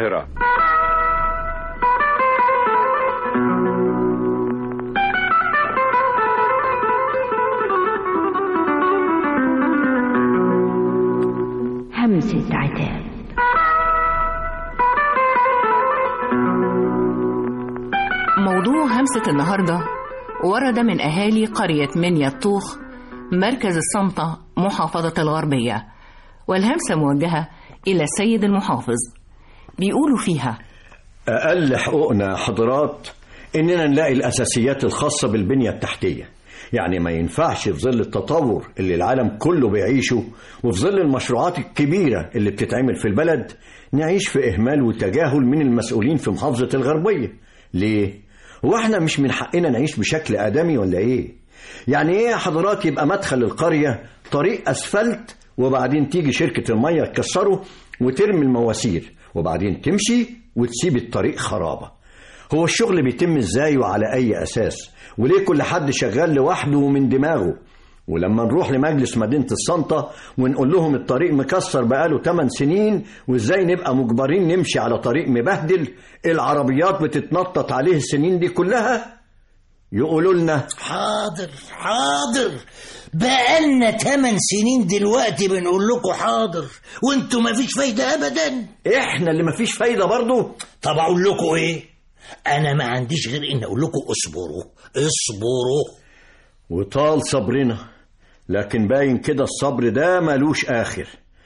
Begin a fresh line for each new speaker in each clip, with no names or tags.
القاهرة.
همسة عتاب.
موضوع همسة النهاردة ورد من أهالي قرية منيا الطوخ مركز السنطة محافظة الغربية، والهمسة موجهة إلى السيد المحافظ. بيقولوا فيها:
أقل حقوقنا حضرات إننا نلاقي الأساسيات الخاصة بالبنية التحتية. يعني ما ينفعش في ظل التطور اللي العالم كله بيعيشه وفي ظل المشروعات الكبيرة اللي بتتعمل في البلد نعيش في إهمال وتجاهل من المسؤولين في محافظة الغربية. ليه؟ هو احنا مش من حقنا نعيش بشكل آدمي ولا إيه؟ يعني إيه يا حضرات يبقى مدخل القرية طريق أسفلت وبعدين تيجي شركة المية تكسره وترمي المواسير وبعدين تمشي وتسيب الطريق خرابة؟ هو الشغل بيتم ازاي وعلى اي اساس؟ وليه كل حد شغال لوحده ومن دماغه؟ ولما نروح لمجلس مدينة السنطة ونقول لهم الطريق مكسر بقاله 8 سنين وازاي نبقى مجبرين نمشي على طريق مبهدل العربيات بتتنطط عليه السنين دي كلها، يقولوا لنا
حاضر بقالنا 8 سنين دلوقتي بنقول لكم حاضر وانتوا مفيش فايدة ابدا.
احنا اللي مفيش فايدة برضو؟
طب اقول لكم ايه؟ انا ما عنديش غير ان اقول لكم اصبروا.
وطال صبرنا، لكن باين كده الصبر ده ملوش آخر.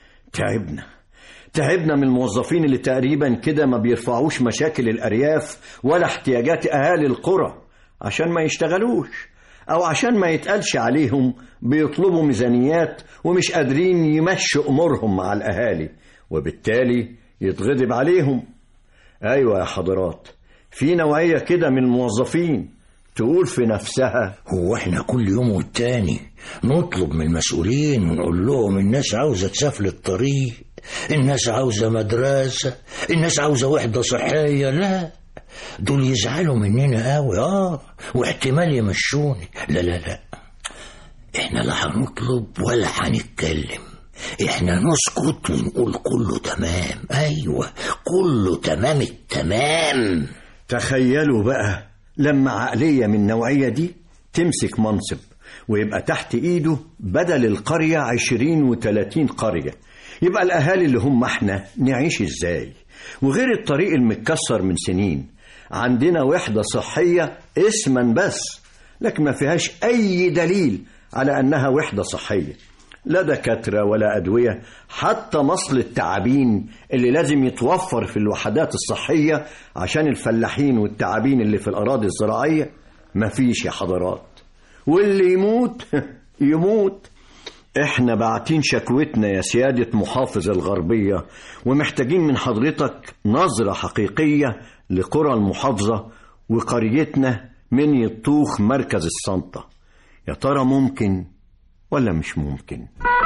تعبنا من الموظفين اللي تقريبا كده ما بيرفعوش مشاكل الأرياف ولا احتياجات أهالي القرى عشان ما يشتغلوش، أو عشان ما يتقالش عليهم بيطلبوا ميزانيات ومش قادرين يمشوا أمورهم مع الأهالي، وبالتالي يتغضب عليهم. أيوة يا حضرات، في نوعية كده من الموظفين تقول في نفسها:
هو احنا كل يوم والتاني نطلب من المسؤولين ونقول لهم الناس عاوزة تسافل الطريق، الناس عاوزة مدرسة، الناس عاوزة وحدة صحية؟ لا، دول يزعلوا مننا قوي واحتمال يمشوني. لا احنا لا هنطلب ولا هنتكلم، احنا نسكت ونقول كله تمام. ايوه كله تمام التمام.
تخيلوا بقى لما عقلية من النوعية دي تمسك منصب ويبقى تحت ايده بدل القرية 20 و30 قرية، يبقى الأهالي اللي هم احنا نعيش ازاي؟ وغير الطريق المتكسر من سنين عندنا وحدة صحية اسما بس، لكن ما فيهاش أي دليل على أنها وحدة صحية، لا دكاترة ولا أدوية، حتى مصل التعابين اللي لازم يتوفر في الوحدات الصحية عشان الفلاحين والتعابين اللي في الأراضي الزراعية مفيش يا حضرات، واللي يموت يموت. احنا باعتين شكوتنا يا سيادة محافظ الغربية ومحتاجين من حضرتك نظرة حقيقية لقرى المحافظة وقريتنا منيا الطوخ مركز السنطة. يا ترى ممكن ولا مش ممكن؟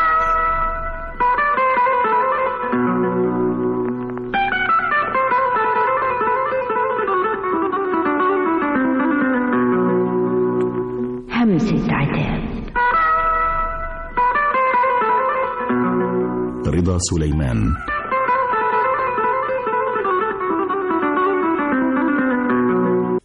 همسة عتاب.
رضا سليمان.